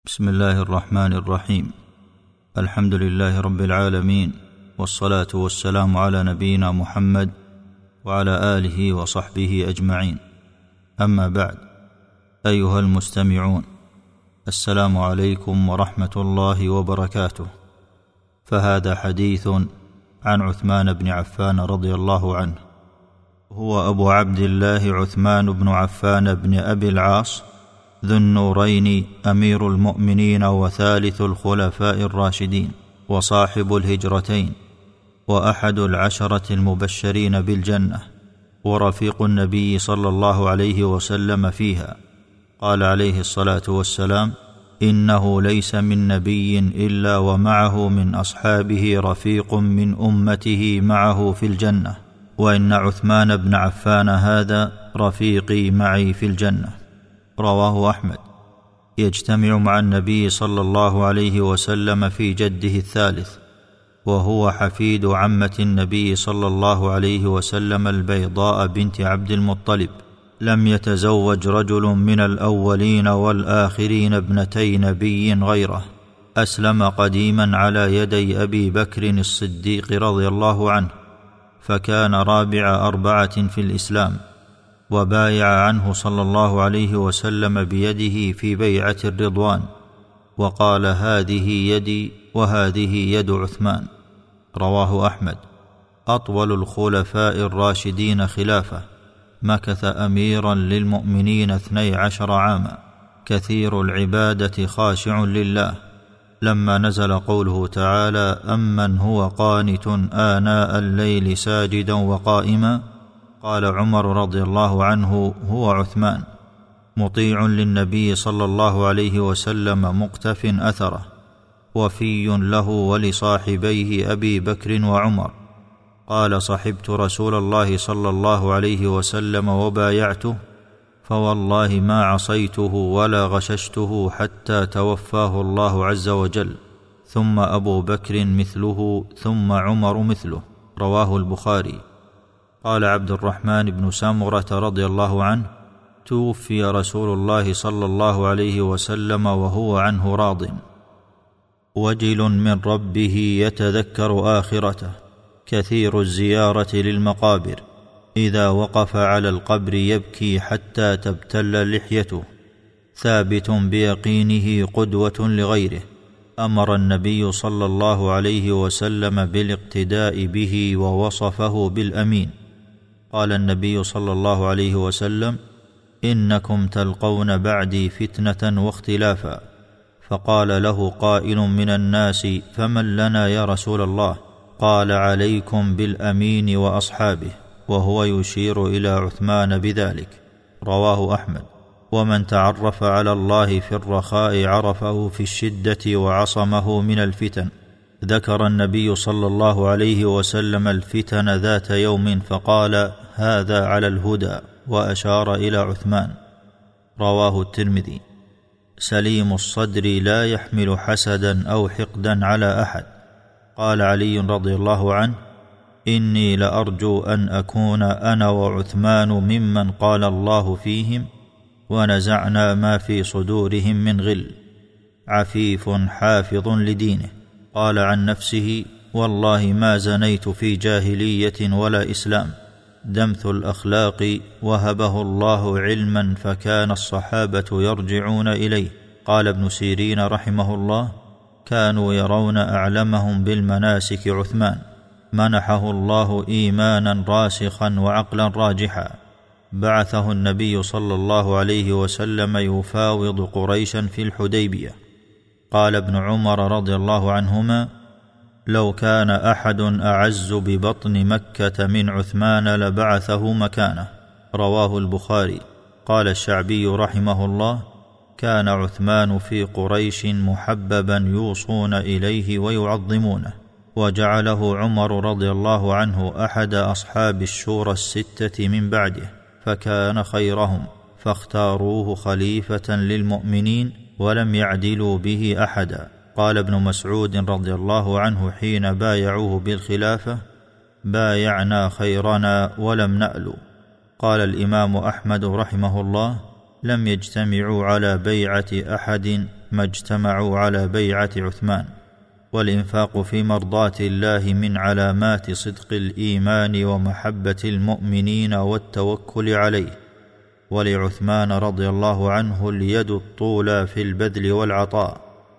بسم الله الرحمن الرحيم. الحمد لله رب العالمين، والصلاة والسلام على نبينا محمد وعلى آله وصحبه أجمعين. أما بعد، أيها المستمعون، السلام عليكم ورحمة الله وبركاته. فهذا حديث عن عثمان بن عفان رضي الله عنه، هو أبو عبد الله عثمان بن عفان بن أبي العاص ذو النورين، أمير المؤمنين وثالث الخلفاء الراشدين، وصاحب الهجرتين، وأحد العشرة المبشرين بالجنة، ورفيق النبي صلى الله عليه وسلم فيها. قال عليه الصلاة والسلام: إنه ليس من نبي إلا ومعه من أصحابه رفيق من أمته معه في الجنة، وإن عثمان بن عفان هذا رفيقي معي في الجنة. رواه أحمد. يجتمع مع النبي صلى الله عليه وسلم في جده الثالث، وهو حفيد عمة النبي صلى الله عليه وسلم البيضاء بنت عبد المطلب. لم يتزوج رجل من الأولين والآخرين ابنتي نبي غيره. أسلم قديما على يدي أبي بكر الصديق رضي الله عنه، فكان رابع 4 في الإسلام، وبايع عنه صلى الله عليه وسلم بيده في بيعة الرضوان، وقال: هذه يدي وهذه يد عثمان. رواه أحمد. أطول الخلفاء الراشدين خلافة، مكث أميرا للمؤمنين 12 عاما، كثير العبادة، خاشع لله. لما نزل قوله تعالى: أمن هو قانت آناء الليل ساجدا وقائما، قال عمر رضي الله عنه: هو عثمان، مطيع للنبي صلى الله عليه وسلم، مقتف أثره، وفي له ولصاحبيه أبي بكر وعمر. قال: صحبت رسول الله صلى الله عليه وسلم وبايعته، فوالله ما عصيته ولا غششته حتى توفاه الله عز وجل، ثم أبو بكر مثله، ثم عمر مثله. رواه البخاري. قال عبد الرحمن بن سمرة رضي الله عنه: توفي رسول الله صلى الله عليه وسلم وهو عنه راض، وجل من ربه، يتذكر آخرته، كثير الزيارة للمقابر، إذا وقف على القبر يبكي حتى تبتل لحيته، ثابت بيقينه، قدوة لغيره. أمر النبي صلى الله عليه وسلم بالاقتداء به، ووصفه بالأمين. قال النبي صلى الله عليه وسلم: إنكم تلقون بعدي فتنة واختلافا. فقال له قائل من الناس: فمن لنا يا رسول الله؟ قال: عليكم بالأمين وأصحابه، وهو يشير إلى عثمان بذلك. رواه أحمد. ومن تعرف على الله في الرخاء عرفه في الشدة، وعصمه من الفتن. ذكر النبي صلى الله عليه وسلم الفتن ذات يوم، فقال: هذا على الهدى، وأشار إلى عثمان. رواه الترمذي. سليم الصدر، لا يحمل حسدا أو حقدا على أحد. قال علي رضي الله عنه: إني لأرجو أن أكون أنا وعثمان ممن قال الله فيهم: ونزعنا ما في صدورهم من غل. عفيف حافظ لدينه. قال عن نفسه: والله ما زنيت في جاهلية ولا إسلام. دمث الأخلاق، وهبه الله علما، فكان الصحابة يرجعون إليه. قال ابن سيرين رحمه الله: كانوا يرون أعلمهم بالمناسك عثمان، منحه الله إيمانا راسخا وعقلا راجحا. بعثه النبي صلى الله عليه وسلم يفاوض قريشا في الحديبية. قال ابن عمر رضي الله عنهما: لو كان أحد أعز ببطن مكة من عثمان لبعثه مكانه. رواه البخاري. قال الشعبي رحمه الله: كان عثمان في قريش محببا، يوصون إليه ويعظمونه، وجعله عمر رضي الله عنه أحد أصحاب الشورى 6 من بعده، فكان خيرهم، فاختاروه خليفة للمؤمنين، ولم يعدلوا به أحدا. قال ابن مسعود رضي الله عنه حين بايعوه بالخلافة: بايعنا خيرنا ولم نألو. قال الإمام أحمد رحمه الله: لم يجتمعوا على بيعة أحد ما اجتمعوا على بيعة عثمان. والإنفاق في مرضاة الله من علامات صدق الإيمان ومحبة المؤمنين والتوكل عليه. ولعثمان رضي الله عنه اليد الطولى في البذل والعطاء.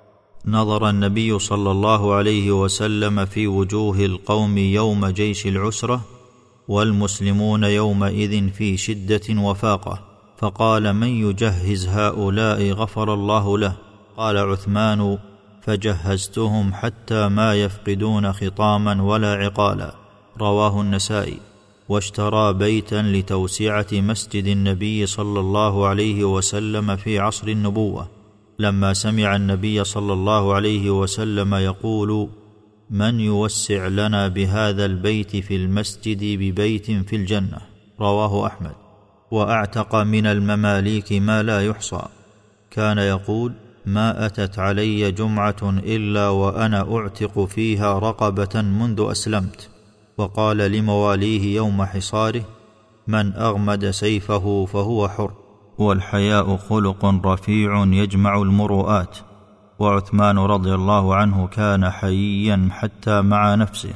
نظر النبي صلى الله عليه وسلم في وجوه القوم يوم جيش العسرة، والمسلمون يومئذ في شدة وفاقة، فقال: من يجهز هؤلاء غفر الله له؟ قال عثمان: فجهزتهم حتى ما يفقدون خطاما ولا عقالا. رواه النسائي. واشترى بيتا لتوسعة مسجد النبي صلى الله عليه وسلم في عصر النبوة، لما سمع النبي صلى الله عليه وسلم يقول: من يوسع لنا بهذا البيت في المسجد ببيت في الجنة. رواه أحمد. وأعتق من المماليك ما لا يحصى. كان يقول: ما أتت علي جمعة إلا وأنا أعتق فيها رقبة منذ أسلمت. وقال لمواليه يوم حصاره: من أغمد سيفه فهو حر. والحياء خلق رفيع يجمع المروءات. وعثمان رضي الله عنه كان حييا حتى مع نفسه،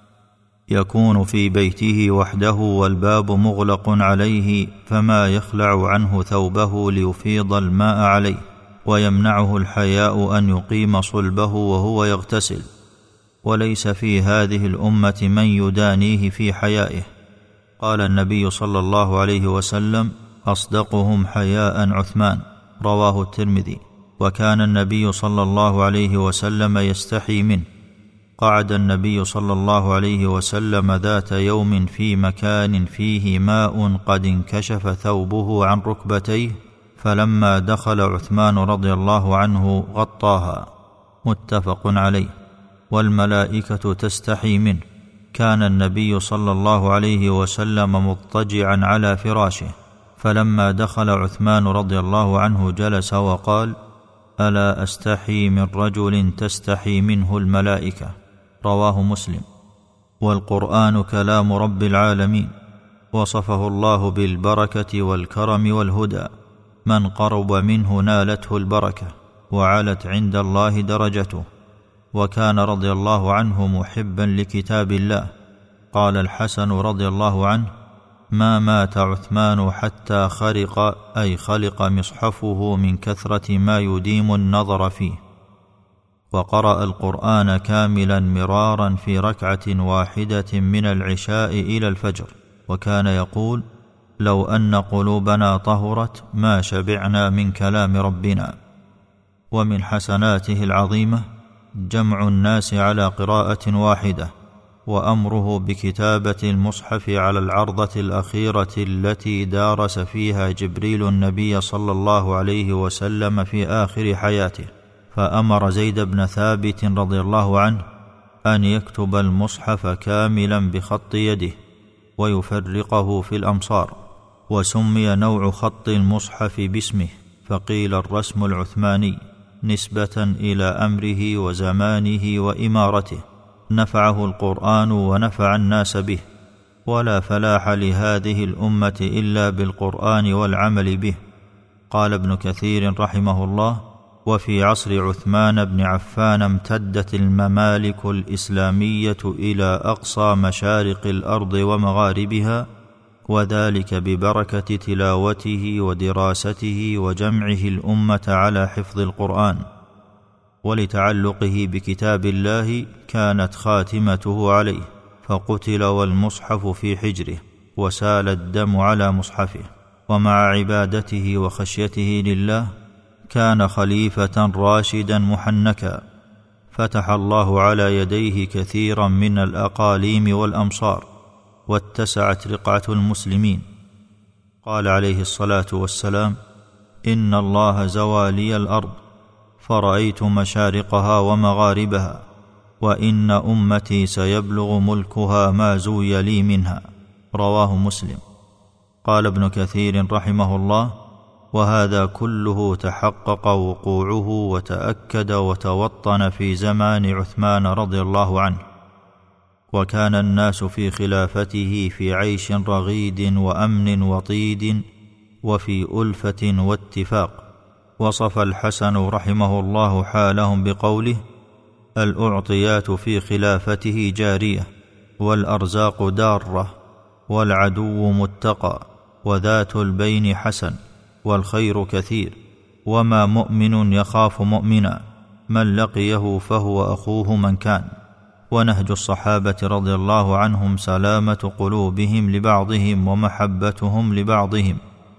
يكون في بيته وحده والباب مغلق عليه، فما يخلع عنه ثوبه ليفيض الماء عليه، ويمنعه الحياء أن يقيم صلبه وهو يغتسل. وليس في هذه الأمة من يدانيه في حيائه. قال النبي صلى الله عليه وسلم: أصدقهم حياء عثمان. رواه الترمذي. وكان النبي صلى الله عليه وسلم يستحي منه. قعد النبي صلى الله عليه وسلم ذات يوم في مكان فيه ماء قد انكشف ثوبه عن ركبتيه، فلما دخل عثمان رضي الله عنه غطاها. متفق عليه. والملائكة تستحي منه. كان النبي صلى الله عليه وسلم مضطجعا على فراشه، فلما دخل عثمان رضي الله عنه جلس وقال: ألا أستحي من رجل تستحي منه الملائكة. رواه مسلم. والقرآن كلام رب العالمين، وصفه الله بالبركة والكرم والهدى. من قرب منه نالته البركة وعلت عند الله درجته. وكان رضي الله عنه محبا لكتاب الله. قال الحسن رضي الله عنه: ما مات عثمان حتى خلق مصحفه من كثرة ما يديم النظر فيه. وقرأ القرآن كاملا مرارا في ركعة واحدة من العشاء إلى الفجر. وكان يقول: لو أن قلوبنا طهرت ما شبعنا من كلام ربنا. ومن حسناته العظيمة جمع الناس على قراءة واحدة، وأمره بكتابة المصحف على العرضة الأخيرة التي دارس فيها جبريل النبي صلى الله عليه وسلم في آخر حياته، فأمر زيد بن ثابت رضي الله عنه أن يكتب المصحف كاملا بخط يده ويفرقه في الأمصار. وسمي نوع خط المصحف باسمه، فقيل الرسم العثماني نسبة إلى أمره وزمانه وإمارته. نفعه القرآن ونفع الناس به، ولا فلاح لهذه الأمة إلا بالقرآن والعمل به. قال ابن كثير رحمه الله: وفي عصر عثمان بن عفان امتدت الممالك الإسلامية إلى أقصى مشارق الأرض ومغاربها، وذلك ببركة تلاوته ودراسته وجمعه الأمة على حفظ القرآن. ولتعلقه بكتاب الله كانت خاتمته عليه، فقتل والمصحف في حجره، وسال الدم على مصحفه. ومع عبادته وخشيته لله كان خليفة راشدا محنكا، فتح الله على يديه كثيرا من الأقاليم والأمصار، واتسعت رقعة المسلمين. قال عليه الصلاة والسلام: إن الله زوى لي الأرض فرأيت مشارقها ومغاربها، وإن أمتي سيبلغ ملكها ما زوي لي منها. رواه مسلم. قال ابن كثير رحمه الله: وهذا كله تحقق وقوعه وتأكد وتوطن في زمان عثمان رضي الله عنه. وكان الناس في خلافته في عيش رغيد وأمن وطيد، وفي ألفة واتفاق، وصف الحسن رحمه الله حالهم بقوله: الأعطيات في خلافته جارية، والأرزاق دارة، والعدو متقى، وذات البين حسن، والخير كثير، وما مؤمن يخاف مؤمنا، من لقيه فهو أخوه من كان. ونهج الصحابة رضي الله عنهم سلامة قلوبهم لبعضهم ومحبتهم لبعضهم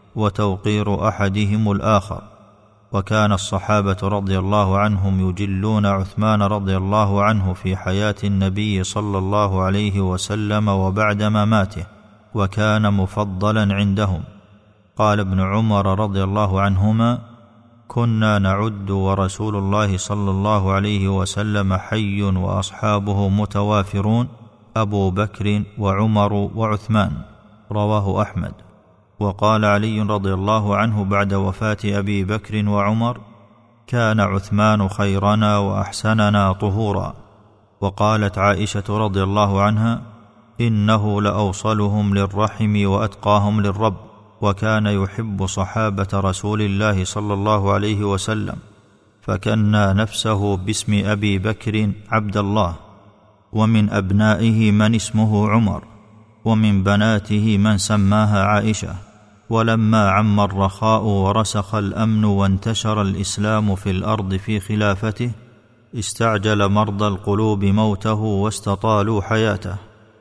وتوقير أحدهم الآخر. وكان الصحابة رضي الله عنهم يجلون عثمان رضي الله عنه في حياة النبي صلى الله عليه وسلم وبعد مماته، وكان مفضلا عندهم. قال ابن عمر رضي الله عنهما: كنا نعد ورسول الله صلى الله عليه وسلم حي وأصحابه متوافرون، أبو بكر وعمر وعثمان. رواه أحمد. وقال علي رضي الله عنه بعد وفاة أبي بكر وعمر: كان عثمان خيرنا وأحسننا طهورا. وقالت عائشة رضي الله عنها: إنه لأوصلهم للرحم وأتقاهم للرب، وكان يحب صحابة رسول الله صلى الله عليه وسلم، فكنى نفسه باسم أبي بكر عبد الله، ومن أبنائه من اسمه عمر، ومن بناته من سماها عائشة. ولما عم الرخاء ورسخ الأمن وانتشر الإسلام في الأرض في خلافته، استعجل مرضى القلوب موته واستطالوا حياته،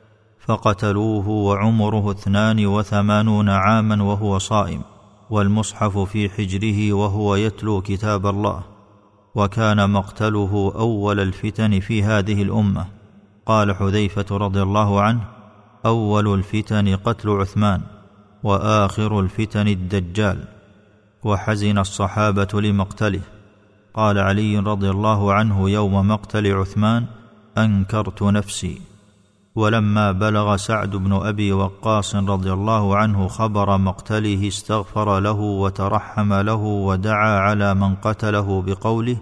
فقتلوه وعمره 82 عاما وهو صائم، والمصحف في حجره وهو يتلو كتاب الله. وكان مقتله أول الفتن في هذه الأمة. قال حذيفة رضي الله عنه: أول الفتن قتل عثمان، وآخر الفتن الدجال. وحزن الصحابة لمقتله. قال علي رضي الله عنه يوم مقتل عثمان: أنكرت نفسي. ولما بلغ سعد بن أبي وقاص رضي الله عنه خبر مقتله، استغفر له وترحم له ودعا على من قتله بقوله: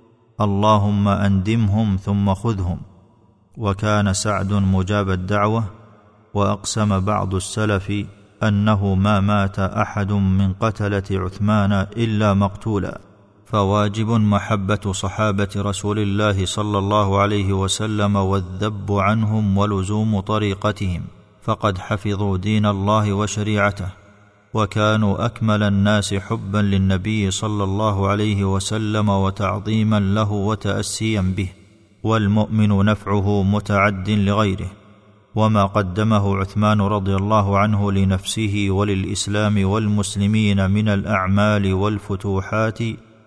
اللهم أندمهم ثم خذهم. وكان سعد مجاب الدعوة. وأقسم بعض السلف أنه ما مات أحد من قتلة عثمان إلا مقتولا. فواجب محبة صحابة رسول الله صلى الله عليه وسلم والذب عنهم ولزوم طريقتهم، فقد حفظوا دين الله وشريعته، وكانوا أكمل الناس حبا للنبي صلى الله عليه وسلم وتعظيما له وتأسيا به، والمؤمن نفعه متعد لغيره. وما قدمه عثمان رضي الله عنه لنفسه وللإسلام والمسلمين من الأعمال والفتوحات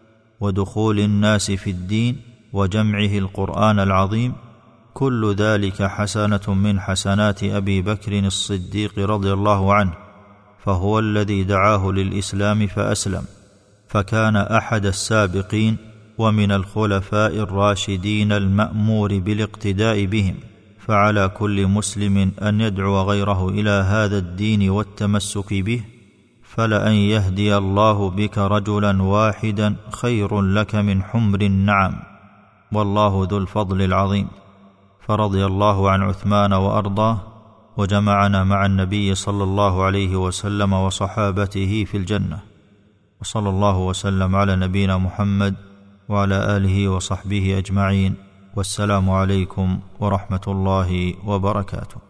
ودخول الناس في الدين وجمعه القرآن العظيم، كل ذلك حسنة من حسنات أبي بكر الصديق رضي الله عنه، فهو الذي دعاه للإسلام فأسلم، فكان أحد السابقين ومن الخلفاء الراشدين المأمور بالاقتداء بهم. فعلى كل مسلم أن يدعو غيره إلى هذا الدين والتمسك به، فلأن يهدي الله بك رجلا واحدا خير لك من حمر النعم، والله ذو الفضل العظيم. فرضي الله عن عثمان وأرضاه، وجمعنا مع النبي صلى الله عليه وسلم وصحابته في الجنة. وصلى الله وسلم على نبينا محمد وعلى آله وصحبه أجمعين، والسلام عليكم ورحمة الله وبركاته.